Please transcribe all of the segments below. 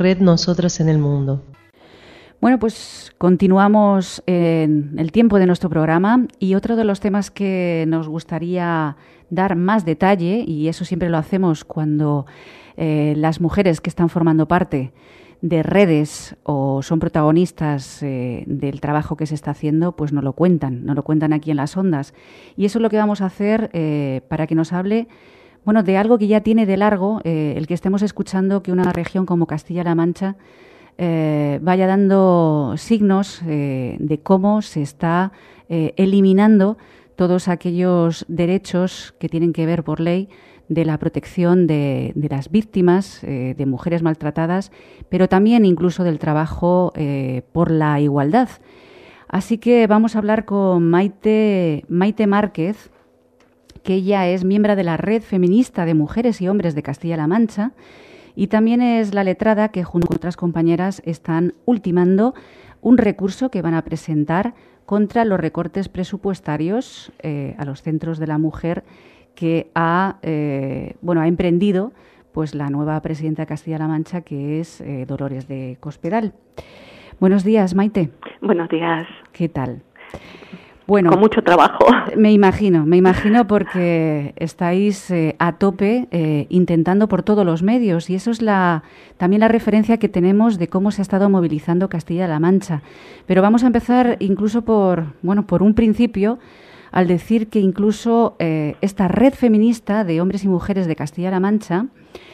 Red Nosotras en el Mundo. Bueno, pues continuamos en el tiempo de nuestro programa y otro de los temas que nos gustaría dar más detalle, y eso siempre lo hacemos cuando las mujeres que están formando parte de redes o son protagonistas del trabajo que se está haciendo, pues nos lo cuentan aquí en Las Ondas. Y eso es lo que vamos a hacer para que nos hable, bueno, de algo que ya tiene de largo, el que estemos escuchando que una región como Castilla-La Mancha vaya dando signos de cómo se está eliminando todos aquellos derechos que tienen que ver por ley de la protección de las víctimas, de mujeres maltratadas, pero también incluso del trabajo por la igualdad. Así que vamos a hablar con Maite Márquez, que ella es miembro de la Red Feminista de Mujeres y Hombres de Castilla-La Mancha y también es la letrada que junto con otras compañeras están ultimando un recurso que van a presentar contra los recortes presupuestarios a los centros de la mujer que ha emprendido pues la nueva presidenta de Castilla-La Mancha, que es Dolores de Cospedal. Buenos días, Maite. Buenos días. ¿Qué tal? Bueno, con mucho trabajo. Me imagino porque estáis a tope intentando por todos los medios, y eso es también la referencia que tenemos de cómo se ha estado movilizando Castilla-La Mancha. Pero vamos a empezar incluso por un principio, al decir que incluso esta red feminista de hombres y mujeres de Castilla-La Mancha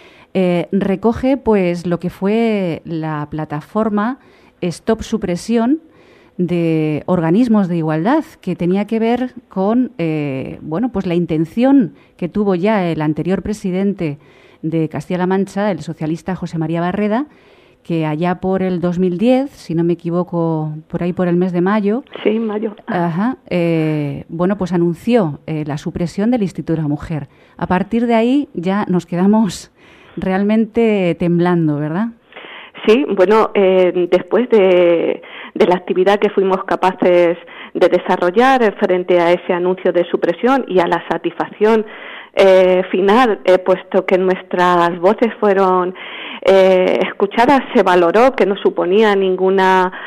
recoge pues lo que fue la plataforma Stop Supresión de organismos de igualdad, que tenía que ver con la intención que tuvo ya el anterior presidente de Castilla-La Mancha, el socialista José María Barreda, que allá por el 2010, si no me equivoco, por ahí por el mes de mayo. Sí, mayo. Pues anunció la supresión del Instituto de la Mujer. A partir de ahí ya nos quedamos realmente temblando, ¿verdad? Sí, después de la actividad que fuimos capaces de desarrollar frente a ese anuncio de supresión y a la satisfacción final, puesto que nuestras voces fueron escuchadas, se valoró que no suponía ningún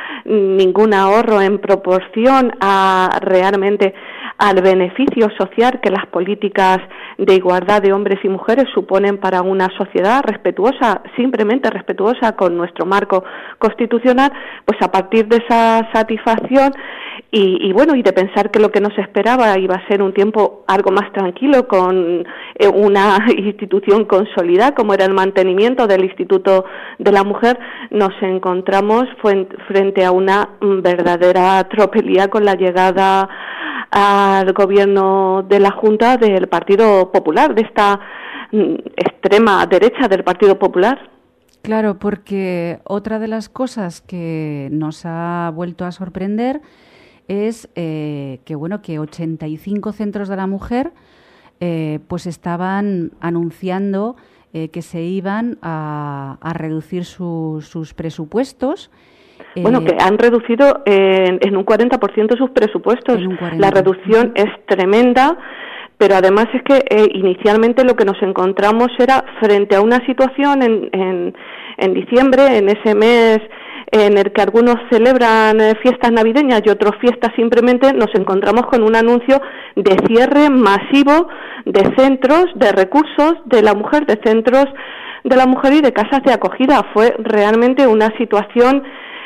ahorro en proporción a realmente al beneficio social que las políticas de igualdad de hombres y mujeres suponen para una sociedad respetuosa, simplemente respetuosa con nuestro marco constitucional. Pues a partir de esa satisfacción y de pensar que lo que nos esperaba iba a ser un tiempo algo más tranquilo con una institución consolidada como era el mantenimiento del Instituto de la Mujer, nos encontramos frente a una verdadera tropelía con la llegada al gobierno de la Junta del Partido Popular, de esta extrema derecha del Partido Popular. Claro, porque otra de las cosas que nos ha vuelto a sorprender es que 85 centros de la mujer pues estaban anunciando que se iban a reducir sus presupuestos. Que han reducido en un 40% sus presupuestos. La reducción es tremenda, pero además es que inicialmente lo que nos encontramos era frente a una situación en diciembre, en ese mes en el que algunos celebran fiestas navideñas y otros fiestas, simplemente nos encontramos con un anuncio de cierre masivo de centros, de recursos de la mujer, de centros de la mujer y de casas de acogida. Fue realmente una situación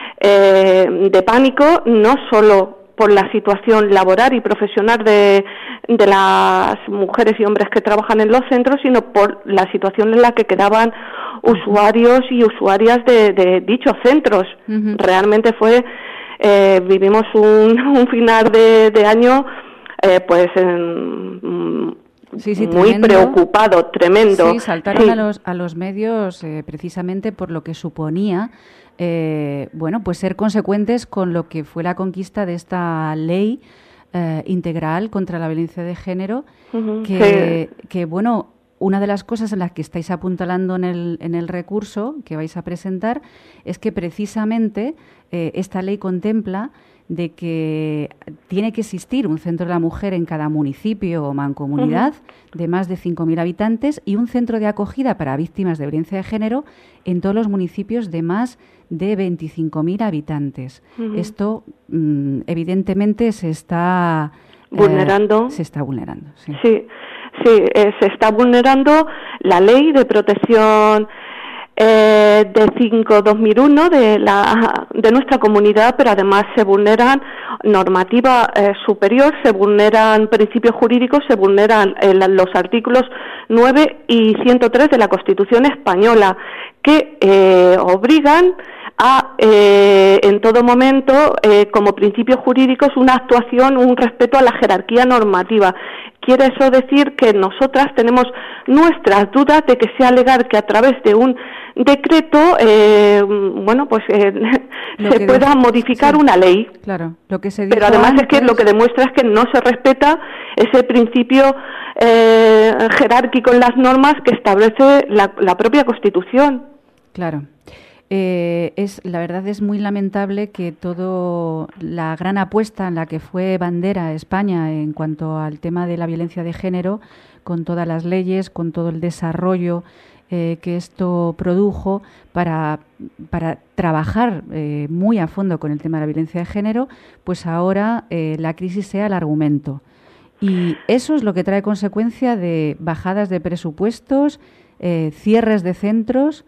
de pánico, no solo por la situación laboral y profesional de las mujeres y hombres que trabajan en los centros, sino por la situación en la que quedaban usuarios y usuarias de dichos centros. Uh-huh. Realmente vivimos un final de año muy tremendo. Preocupado, tremendo. Sí, saltaron a los medios precisamente por lo que suponía ser consecuentes con lo que fue la conquista de esta ley integral contra la violencia de género, uh-huh. que una de las cosas en las que estáis apuntalando en el recurso que vais a presentar es que precisamente esta ley contempla de que tiene que existir un centro de la mujer en cada municipio o mancomunidad de más de 5.000 habitantes y un centro de acogida para víctimas de violencia de género en todos los municipios de más de 25.000 habitantes. Esto, evidentemente, se está vulnerando. Se está vulnerando, sí. Sí, se está vulnerando la ley de protección de 5/2001 de nuestra comunidad, pero además se vulneran normativa superior, se vulneran principios jurídicos, se vulneran los artículos 9 y 103 de la Constitución española, que obligan a, en todo momento, como principios jurídicos, una actuación, un respeto a la jerarquía normativa. Quiere eso decir que nosotras tenemos nuestras dudas de que sea legal que a través de un decreto, se pueda modificar una ley. Claro, lo que se dijo pero además antes... es que lo que demuestra es que no se respeta ese principio jerárquico en las normas que establece la propia Constitución. Claro. La verdad es muy lamentable que toda la gran apuesta en la que fue bandera España en cuanto al tema de la violencia de género, con todas las leyes, con todo el desarrollo que esto produjo para trabajar muy a fondo con el tema de la violencia de género, pues ahora la crisis sea el argumento. Y eso es lo que trae consecuencia de bajadas de presupuestos, cierres de centros,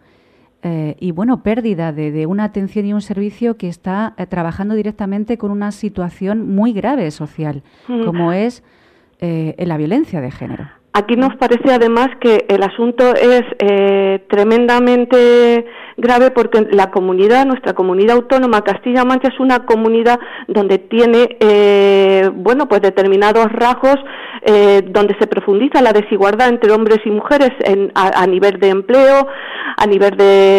y pérdida de una atención y un servicio que está trabajando directamente con una situación muy grave social, como es la violencia de género. Aquí nos parece además que el asunto es tremendamente grave porque nuestra comunidad autónoma Castilla-La Mancha es una comunidad donde tiene determinados rasgos donde se profundiza la desigualdad entre hombres y mujeres a nivel de empleo, a nivel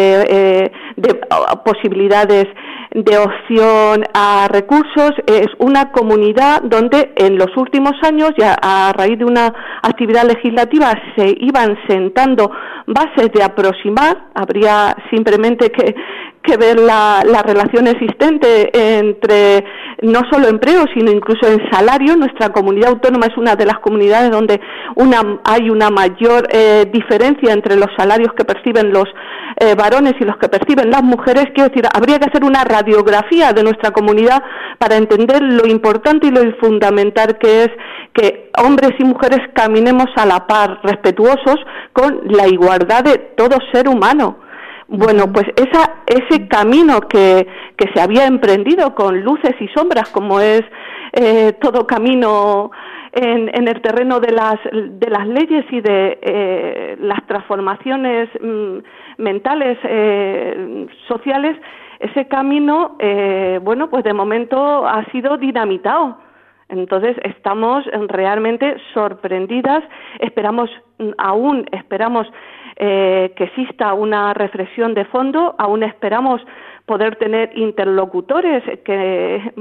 de posibilidades de opción a recursos. Es una comunidad donde en los últimos años, ya a raíz de una actividad legislativa, se iban sentando bases de aproximar. Habría simplemente que ver la relación existente entre no solo empleo, sino incluso en salario. Nuestra comunidad autónoma es una de las comunidades donde hay una mayor diferencia entre los salarios que perciben los varones y los que perciben las mujeres. Quiero decir, habría que hacer una radiografía de nuestra comunidad para entender lo importante y lo fundamental que es que hombres y mujeres caminemos a la par, respetuosos con la igualdad de todo ser humano. Bueno, pues ese camino que se había emprendido con luces y sombras, como es todo camino en el terreno de las leyes y de las transformaciones mentales, sociales, ese camino, de momento ha sido dinamitado. Entonces estamos realmente sorprendidas, esperamos que exista una reflexión de fondo, aún esperamos poder tener interlocutores que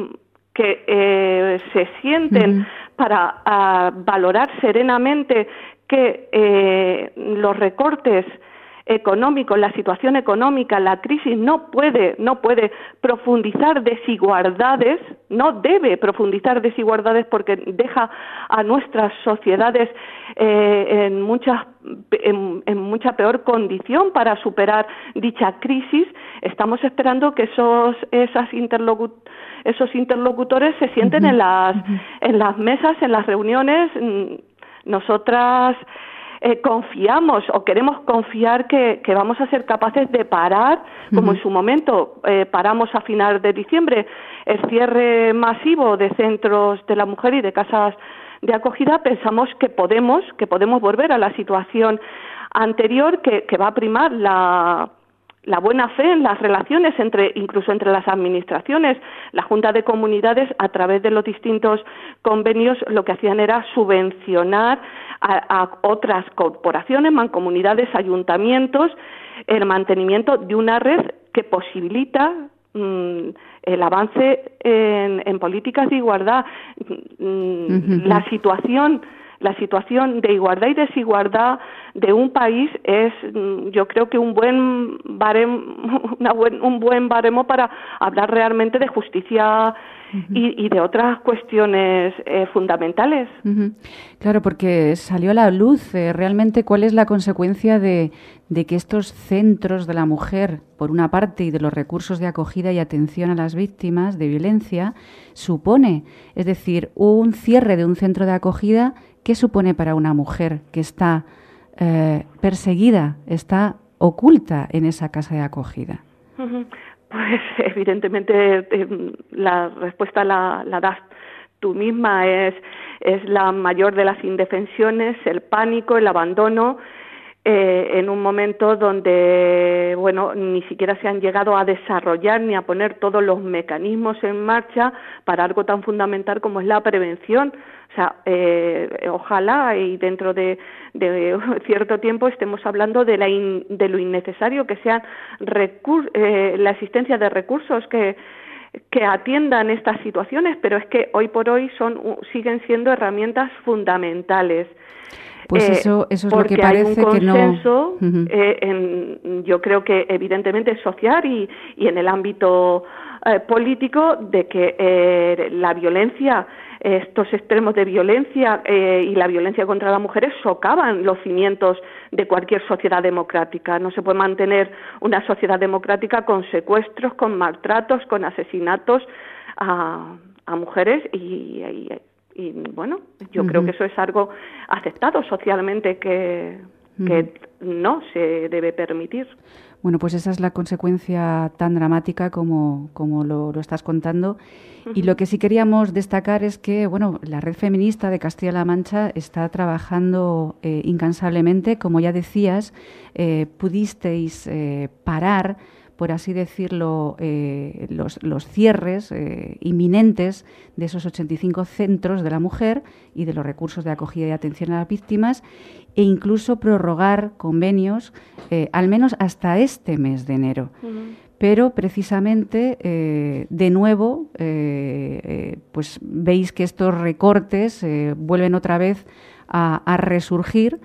se sienten para valorar serenamente que los recortes económicos, la situación económica, la crisis no puede profundizar desigualdades, no debe profundizar desigualdades porque deja a nuestras sociedades en mucha peor condición para superar dicha crisis. Estamos esperando que esos interlocutores se sienten en las mesas, en las reuniones. Nosotras confiamos o queremos confiar que vamos a ser capaces de parar, como en su momento paramos a final de diciembre, el cierre masivo de centros de la mujer y de casas de acogida. Pensamos que podemos volver a la situación anterior, que va a primar la buena fe en las relaciones incluso entre las administraciones. La Junta de Comunidades, a través de los distintos convenios, lo que hacían era subvencionar a otras corporaciones, mancomunidades, ayuntamientos, el mantenimiento de una red que posibilita el avance en políticas de igualdad. La situación La situación de igualdad y desigualdad de un país es, yo creo que un buen baremo para hablar realmente de justicia y de otras cuestiones fundamentales. Claro, porque salió a la luz realmente cuál es la consecuencia de que estos centros de la mujer, por una parte, y de los recursos de acogida y atención a las víctimas de violencia, supone. Es decir, un cierre de un centro de acogida, ¿qué supone para una mujer que está perseguida, está oculta en esa casa de acogida? Pues evidentemente la respuesta la das tú misma, es la mayor de las indefensiones, el pánico, el abandono, en un momento donde, bueno, ni siquiera se han llegado a desarrollar ni a poner todos los mecanismos en marcha para algo tan fundamental como es la prevención. O sea, ojalá y dentro de cierto tiempo estemos hablando de lo innecesario que sea la existencia de recursos que atiendan estas situaciones, pero es que hoy por hoy siguen siendo herramientas fundamentales. Pues eso es lo que parece que no. Hay un consenso, yo creo que evidentemente social y en el ámbito político, de que la violencia, estos extremos de violencia y la violencia contra las mujeres socavan los cimientos de cualquier sociedad democrática. No se puede mantener una sociedad democrática con secuestros, con maltratos, con asesinatos a mujeres y bueno, yo creo que eso es algo aceptado socialmente que no se debe permitir. Bueno, pues esa es la consecuencia tan dramática como lo estás contando. Y lo que sí queríamos destacar es que, bueno, la Red Feminista de Castilla-La Mancha está trabajando incansablemente. Como ya decías, pudisteis parar, por así decirlo, los cierres inminentes de esos 85 centros de la mujer y de los recursos de acogida y atención a las víctimas, e incluso prorrogar convenios al menos hasta este mes de enero. Pero precisamente, de nuevo, pues veis que estos recortes vuelven otra vez a resurgir,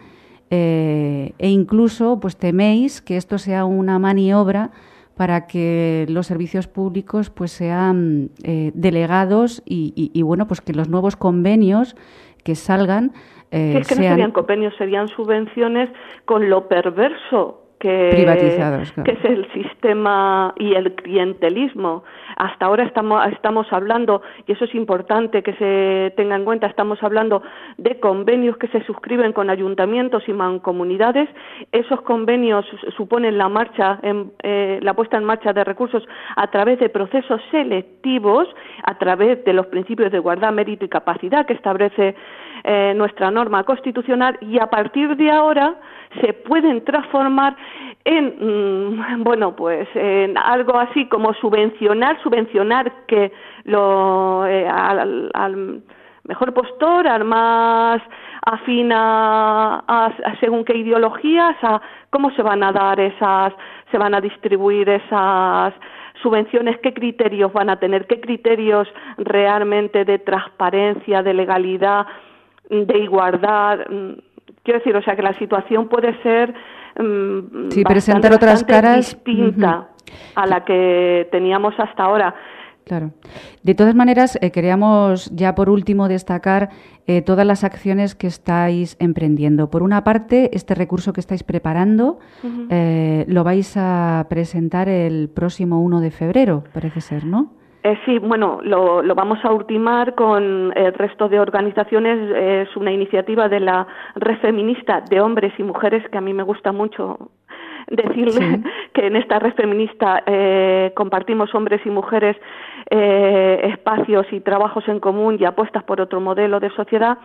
e incluso pues teméis que esto sea una maniobra para que los servicios públicos pues sean delegados y bueno, pues que los nuevos convenios que salgan es que no serían convenios, serían subvenciones con lo perverso privatizados, claro, que es el sistema y el clientelismo. Hasta ahora estamos hablando, y eso es importante que se tenga en cuenta, estamos hablando de convenios que se suscriben con ayuntamientos y mancomunidades. Esos convenios suponen la puesta en marcha de recursos a través de procesos selectivos, a través de los principios de igualdad, mérito y capacidad que establece nuestra norma constitucional, y a partir de ahora se pueden transformar en en algo así como subvencionar que al mejor postor, al más afín a según qué ideologías, a cómo se van a distribuir esas subvenciones, qué criterios van a tener, qué criterios realmente de transparencia, de legalidad, de igualdad. Quiero decir, o sea, que la situación puede ser presentar otras caras distinta a la que teníamos hasta ahora. Claro. De todas maneras, queríamos ya por último destacar todas las acciones que estáis emprendiendo. Por una parte, este recurso que estáis preparando lo vais a presentar el próximo 1 de febrero, parece ser, ¿no? Sí, bueno, lo vamos a ultimar con el resto de organizaciones. Es una iniciativa de la Red Feminista de Hombres y Mujeres, que a mí me gusta mucho decirle que en esta Red Feminista compartimos hombres y mujeres espacios y trabajos en común y apuestas por otro modelo de sociedad.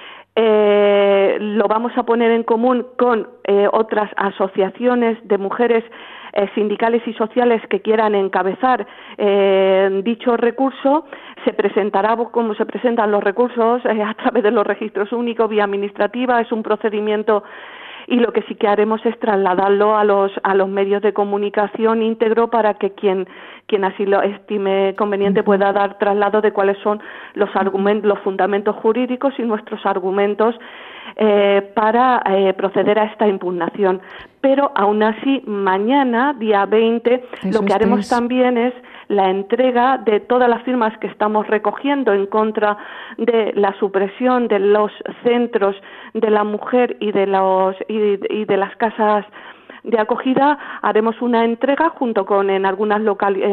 Lo vamos a poner en común con otras asociaciones de mujeres sindicales y sociales que quieran encabezar dicho recurso. Se presentará como se presentan los recursos a través de los registros únicos, vía administrativa. Es un procedimiento, y lo que sí que haremos es trasladarlo a los medios de comunicación íntegro para que quien quien así lo estime conveniente pueda dar traslado de cuáles son los fundamentos jurídicos y nuestros argumentos para proceder a esta impugnación. Pero aún así, mañana, día 20, lo que haremos también es la entrega de todas las firmas que estamos recogiendo en contra de la supresión de los centros de la mujer y de las casas de acogida. Haremos una entrega junto con en algunas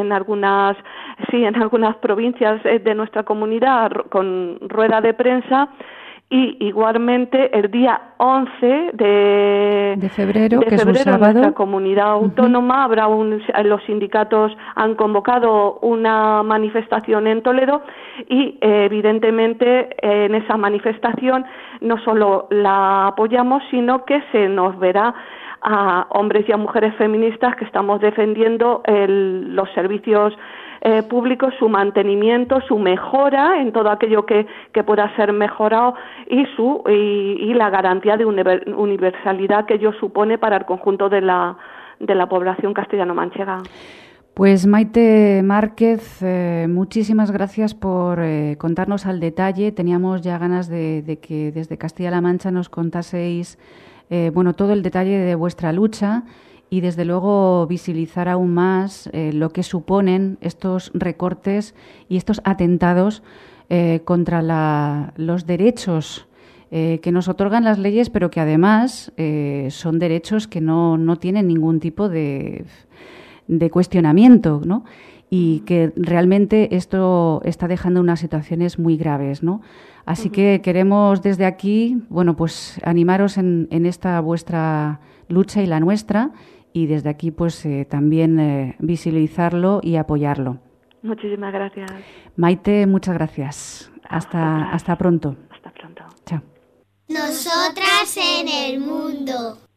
provincias de nuestra comunidad con rueda de prensa. Y igualmente el día 11 de febrero, que es un sábado, en nuestra comunidad autónoma habrá los sindicatos han convocado una manifestación en Toledo y evidentemente en esa manifestación no solo la apoyamos, sino que se nos verá a hombres y a mujeres feministas que estamos defendiendo los servicios públicos, su mantenimiento, su mejora en todo aquello que pueda ser mejorado y la garantía de universalidad que ello supone para el conjunto de la población castellano-manchega. Pues Maite Márquez, muchísimas gracias por contarnos al detalle. Teníamos ya ganas de que desde Castilla-La Mancha nos contaseis todo el detalle de vuestra lucha y desde luego visibilizar aún más lo que suponen estos recortes y estos atentados contra los derechos que nos otorgan las leyes, pero que además son derechos que no tienen ningún tipo de cuestionamiento, ¿no? Y que realmente esto está dejando unas situaciones muy graves, ¿no? Así que queremos desde aquí, pues animaros en esta vuestra lucha y la nuestra, y desde aquí también visibilizarlo y apoyarlo. Muchísimas gracias. Maite, muchas gracias. Hasta pronto. Hasta pronto. Chao. Nosotras en el mundo.